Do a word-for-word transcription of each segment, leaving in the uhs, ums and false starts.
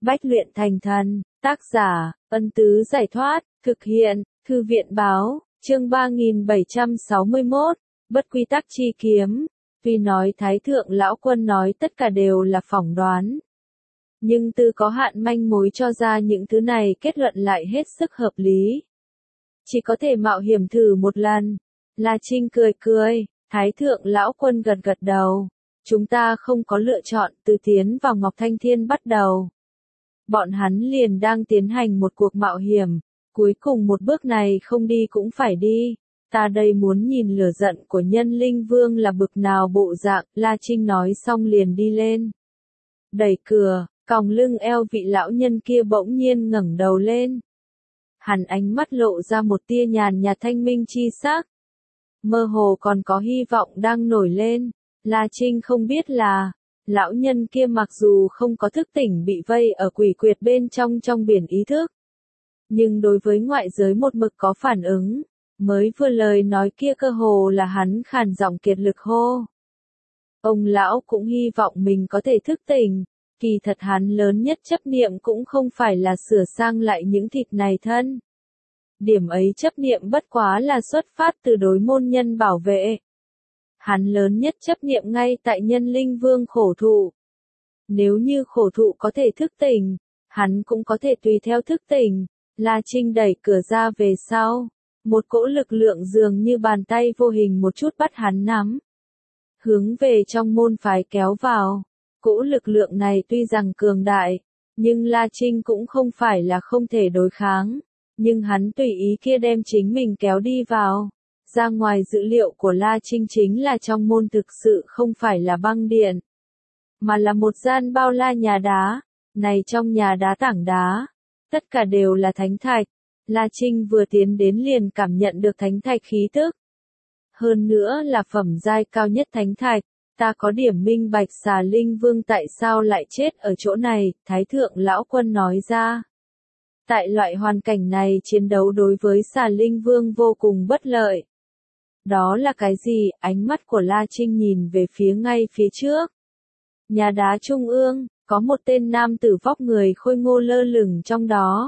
Bách luyện thành thần, tác giả, Ân Tứ Giải Thoát, thực hiện, Thư viện Báo, chương ba nghìn bảy trăm sáu mươi mốt, Bất Quy Tắc Chi Kiếm. Tuy nói Thái Thượng Lão Quân nói tất cả đều là phỏng đoán, nhưng từ có hạn manh mối cho ra những thứ này kết luận lại hết sức hợp lý. Chỉ có thể mạo hiểm thử một lần. La Trinh cười cười, Thái Thượng Lão Quân gật gật đầu. Chúng ta không có lựa chọn, từ tiến vào Ngọc Thanh Thiên bắt đầu. Bọn hắn liền đang tiến hành một cuộc mạo hiểm, cuối cùng một bước này không đi cũng phải đi. Ta đây muốn nhìn lửa giận của Nhân Linh Vương là bực nào bộ dạng, La Trinh nói xong liền đi lên. Đẩy cửa, còng lưng eo vị lão nhân kia bỗng nhiên ngẩng đầu lên. Hắn ánh mắt lộ ra một tia nhàn nhạt thanh minh chi sắc. Mơ hồ còn có hy vọng đang nổi lên. La Trinh không biết là, lão nhân kia mặc dù không có thức tỉnh bị vây ở quỷ quyệt bên trong trong biển ý thức, nhưng đối với ngoại giới một mực có phản ứng. Mới vừa lời nói kia cơ hồ là hắn khàn giọng kiệt lực hô. Ông lão cũng hy vọng mình có thể thức tỉnh. Kỳ thật hắn lớn nhất chấp niệm cũng không phải là sửa sang lại những thịt này thân. Điểm ấy chấp niệm bất quá là xuất phát từ đối môn nhân bảo vệ. Hắn lớn nhất chấp niệm ngay tại Nhân Linh Vương khổ thụ. Nếu như khổ thụ có thể thức tỉnh, hắn cũng có thể tùy theo thức tỉnh. La Trinh đẩy cửa ra về sau. Một cỗ lực lượng dường như bàn tay vô hình một chút bắt hắn nắm. Hướng về trong môn phái kéo vào. Cỗ lực lượng này tuy rằng cường đại, nhưng La Trinh cũng không phải là không thể đối kháng. Nhưng hắn tùy ý kia đem chính mình kéo đi vào. Ra ngoài dữ liệu của La Trinh chính là trong môn thực sự không phải là băng điện, mà là một gian bao la nhà đá. Này trong nhà đá tảng đá, tất cả đều là thánh thạch. La Trinh vừa tiến đến liền cảm nhận được thánh thạch khí tức. Hơn nữa là phẩm giai cao nhất thánh thạch. Ta có điểm minh bạch Xà Linh Vương tại sao lại chết ở chỗ này, Thái Thượng Lão Quân nói ra. Tại loại hoàn cảnh này chiến đấu đối với Xà Linh Vương vô cùng bất lợi. Đó là cái gì? Ánh mắt của La Trinh nhìn về phía ngay phía trước. Nhà đá trung ương, có một tên nam tử vóc người khôi ngô lơ lửng trong đó.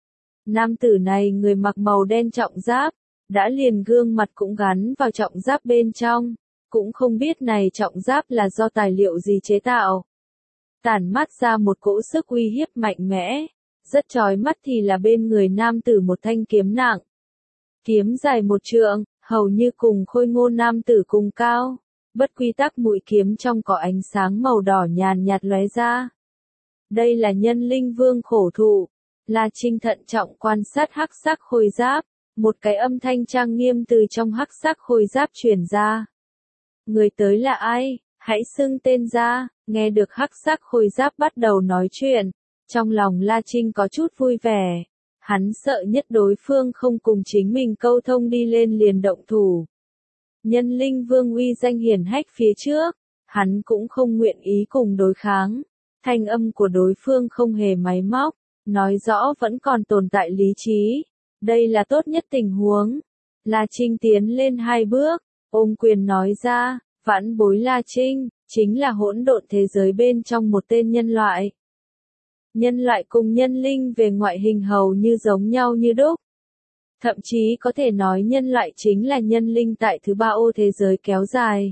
Nam tử này người mặc màu đen trọng giáp, đã liền gương mặt cũng gắn vào trọng giáp bên trong. Cũng không biết này trọng giáp là do tài liệu gì chế tạo. Tản mát ra một cỗ sức uy hiếp mạnh mẽ. Rất chói mắt thì là bên người nam tử một thanh kiếm nặng. Kiếm dài một trượng, hầu như cùng khôi ngô nam tử cùng cao. Bất quy tắc mũi kiếm trong có ánh sáng màu đỏ nhàn nhạt lóe ra. Đây là Nhân Linh Vương khổ thụ. La Trinh thận trọng quan sát hắc sắc khôi giáp. Một cái âm thanh trang nghiêm từ trong hắc sắc khôi giáp truyền ra. Người tới là ai? Hãy xưng tên ra. Nghe được hắc sắc khôi giáp bắt đầu nói chuyện. Trong lòng La Trinh có chút vui vẻ. Hắn sợ nhất đối phương không cùng chính mình câu thông đi lên liền động thủ. Nhân Linh Vương uy danh hiển hách phía trước. Hắn cũng không nguyện ý cùng đối kháng. Thanh âm của đối phương không hề máy móc. Nói rõ vẫn còn tồn tại lý trí. Đây là tốt nhất tình huống. La Trinh tiến lên hai bước. Ôm quyền nói ra, vãn bối La Trinh, chính là hỗn độn thế giới bên trong một tên nhân loại. Nhân loại cùng nhân linh về ngoại hình hầu như giống nhau như đúc. Thậm chí có thể nói nhân loại chính là nhân linh tại thứ ba ô thế giới kéo dài.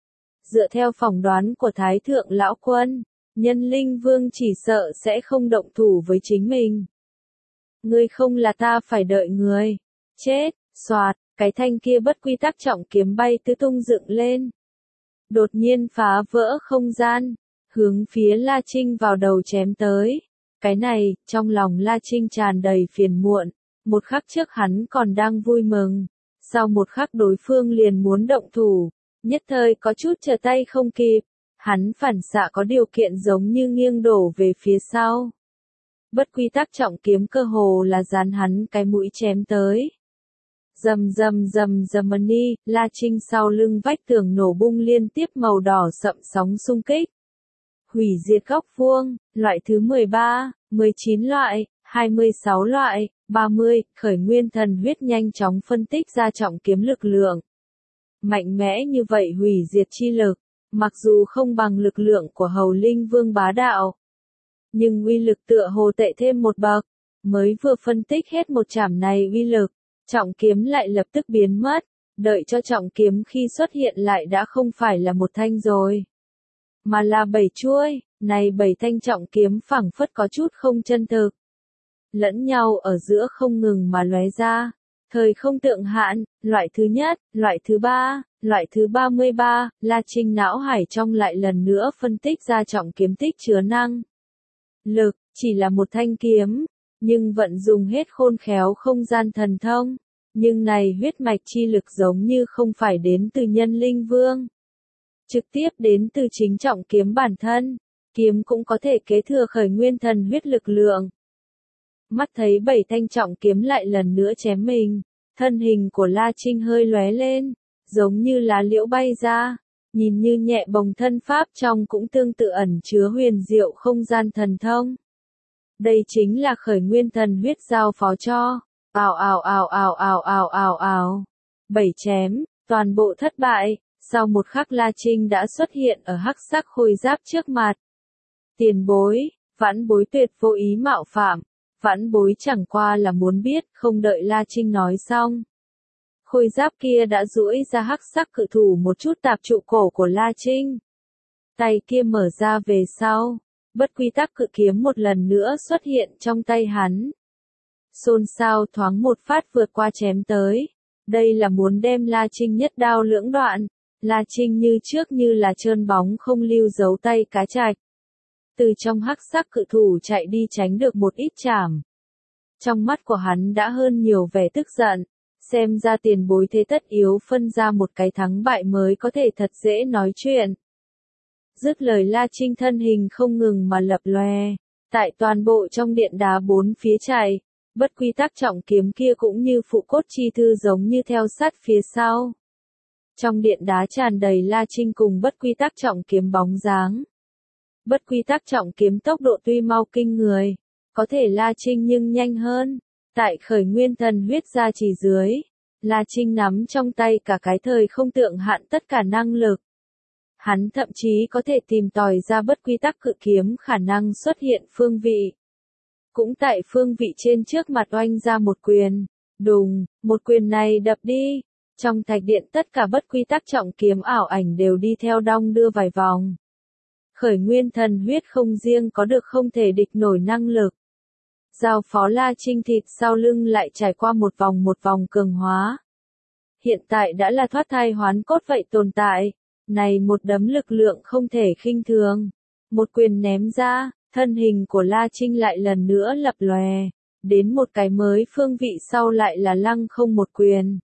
Dựa theo phỏng đoán của Thái Thượng Lão Quân, Nhân Linh Vương chỉ sợ sẽ không động thủ với chính mình. Ngươi không là ta phải đợi người. Chết, xoạt. Cái thanh kia bất quy tắc trọng kiếm bay tứ tung dựng lên. Đột nhiên phá vỡ không gian, hướng phía La Trinh vào đầu chém tới. Cái này, trong lòng La Trinh tràn đầy phiền muộn. Một khắc trước hắn còn đang vui mừng. Sau một khắc đối phương liền muốn động thủ. Nhất thời có chút trở tay không kịp. Hắn phản xạ có điều kiện giống như nghiêng đổ về phía sau. Bất quy tắc trọng kiếm cơ hồ là dán hắn cái mũi chém tới. Rầm rầm rầm rầm ni, La Trinh sau lưng vách tường nổ bung liên tiếp màu đỏ sậm sóng xung kích. Hủy diệt góc vuông, loại thứ mười ba, mười chín loại, hai mươi sáu loại, ba mươi, khởi nguyên thần huyết nhanh chóng phân tích ra trọng kiếm lực lượng. Mạnh mẽ như vậy hủy diệt chi lực, mặc dù không bằng lực lượng của Hầu Linh Vương bá đạo. nhưng uy lực tựa hồ tệ thêm một bậc. Mới vừa phân tích hết một chảm này uy lực, trọng kiếm lại lập tức biến mất, đợi cho trọng kiếm khi xuất hiện lại đã không phải là một thanh rồi, mà là bảy chuôi. Này bảy thanh trọng kiếm phảng phất có chút không chân thực, lẫn nhau ở giữa không ngừng mà lóe ra. Thời không tượng hạn, loại thứ nhất, loại thứ ba, loại thứ ba mươi ba, La Trinh não hải trong lại lần nữa phân tích ra trọng kiếm tích chứa năng lực, chỉ là một thanh kiếm, nhưng vận dùng hết khôn khéo không gian thần thông. Nhưng này huyết mạch chi lực giống như không phải đến từ nhân linh vương, trực tiếp đến từ chính trọng kiếm bản thân. Kiếm cũng có thể kế thừa khởi nguyên thần huyết lực lượng. Mắt thấy bảy thanh trọng kiếm lại lần nữa chém mình, thân hình của La Trinh hơi lóe lên, giống như lá liễu bay ra, nhìn như nhẹ bồng thân pháp trong cũng tương tự ẩn chứa huyền diệu không gian thần thông. Đây chính là khởi nguyên thần huyết giao phó cho. Ào ào ào ào ào ào ào ào. Bảy chém, toàn bộ thất bại. Sau một khắc La Trinh đã xuất hiện ở hắc sắc khôi giáp trước mặt. Tiền bối, vãn bối tuyệt vô ý mạo phạm. Vãn bối chẳng qua là muốn biết, không đợi La Trinh nói xong. Khôi giáp kia đã duỗi ra hắc sắc cự thủ một chút tạp trụ cổ của La Trinh. Tay kia mở ra về sau, bất quy tắc cự kiếm một lần nữa xuất hiện trong tay hắn. Xôn xao thoáng một phát vượt qua chém tới. Đây là muốn đem La Trinh nhất đao lưỡng đoạn. La Trinh như trước như là trơn bóng không lưu dấu tay cá trạch. Từ trong hắc sắc cự thủ chạy đi tránh được một ít chảm. Trong mắt của hắn đã hơn nhiều vẻ tức giận. Xem ra tiền bối thế tất yếu phân ra một cái thắng bại mới có thể thật dễ nói chuyện. Dứt lời La Trinh thân hình không ngừng mà lập lòe. Tại toàn bộ trong điện đá bốn phía chạy. Bất quy tắc trọng kiếm kia cũng như phụ cốt chi thư giống như theo sát phía sau. Trong điện đá tràn đầy La Trinh cùng bất quy tắc trọng kiếm bóng dáng. Bất quy tắc trọng kiếm tốc độ tuy mau kinh người, có thể La Trinh nhưng nhanh hơn. Tại khởi nguyên thần huyết ra chỉ dưới, La Trinh nắm trong tay cả cái thời không tượng hạn tất cả năng lực. Hắn thậm chí có thể tìm tòi ra bất quy tắc cự kiếm khả năng xuất hiện phương vị. Cũng tại phương vị trên trước mặt oanh ra một quyền. Đùng, một quyền này đập đi. Trong thạch điện tất cả bất quy tắc trọng kiếm ảo ảnh đều đi theo đong đưa vài vòng. Khởi nguyên thần huyết không riêng có được không thể địch nổi năng lực. Giao phó La Trinh thịt sau lưng lại trải qua một vòng một vòng cường hóa. Hiện tại đã là thoát thai hoán cốt vậy tồn tại. Này một đấm lực lượng không thể khinh thường. Một quyền ném ra, thân hình của La Trinh lại lần nữa lập lòe. Đến một cái mới phương vị sau lại là lăng không một quyền.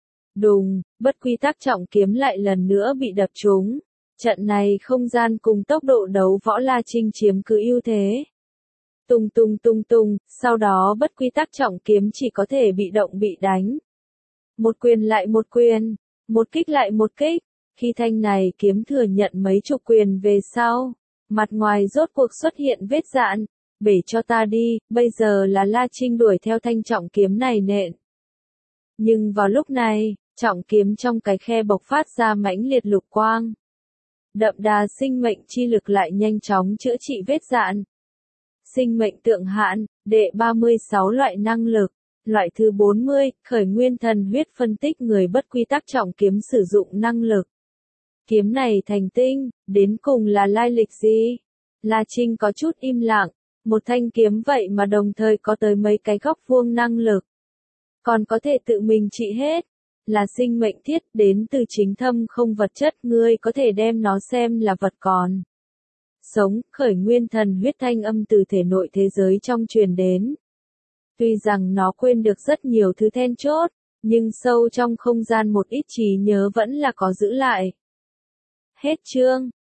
Đùng, bất quy tắc trọng kiếm lại lần nữa bị đập trúng. Trận này không gian cùng tốc độ đấu võ La Trinh chiếm cứ ưu thế. Tung tung tung tung, sau đó bất quy tắc trọng kiếm chỉ có thể bị động bị đánh. Một quyền lại một quyền, một kích lại một kích. Khi thanh này kiếm thừa nhận mấy chục quyền về sau, mặt ngoài rốt cuộc xuất hiện vết dạn. Bể cho ta đi, bây giờ là La Trinh đuổi theo thanh trọng kiếm này nện. Nhưng vào lúc này, trọng kiếm trong cái khe bộc phát ra mãnh liệt lục quang. Đậm đà sinh mệnh chi lực lại nhanh chóng chữa trị vết dạn. Sinh mệnh tượng hạn, đệ ba mươi sáu loại năng lực. Loại thứ bốn mươi, khởi nguyên thần huyết phân tích người bất quy tắc trọng kiếm sử dụng năng lực. Kiếm này thành tinh, đến cùng là lai lịch gì? La Trinh có chút im lặng, một thanh kiếm vậy mà đồng thời có tới mấy cái góc vuông năng lực. Còn có thể tự mình trị hết. Là sinh mệnh thiết đến từ chính thâm không vật chất, ngươi có thể đem nó xem là vật còn sống. Khởi nguyên thần huyết thanh âm từ thể nội thế giới trong truyền đến. Tuy rằng nó quên được rất nhiều thứ then chốt, nhưng sâu trong không gian một ít trí nhớ vẫn là có giữ lại. Hết chương.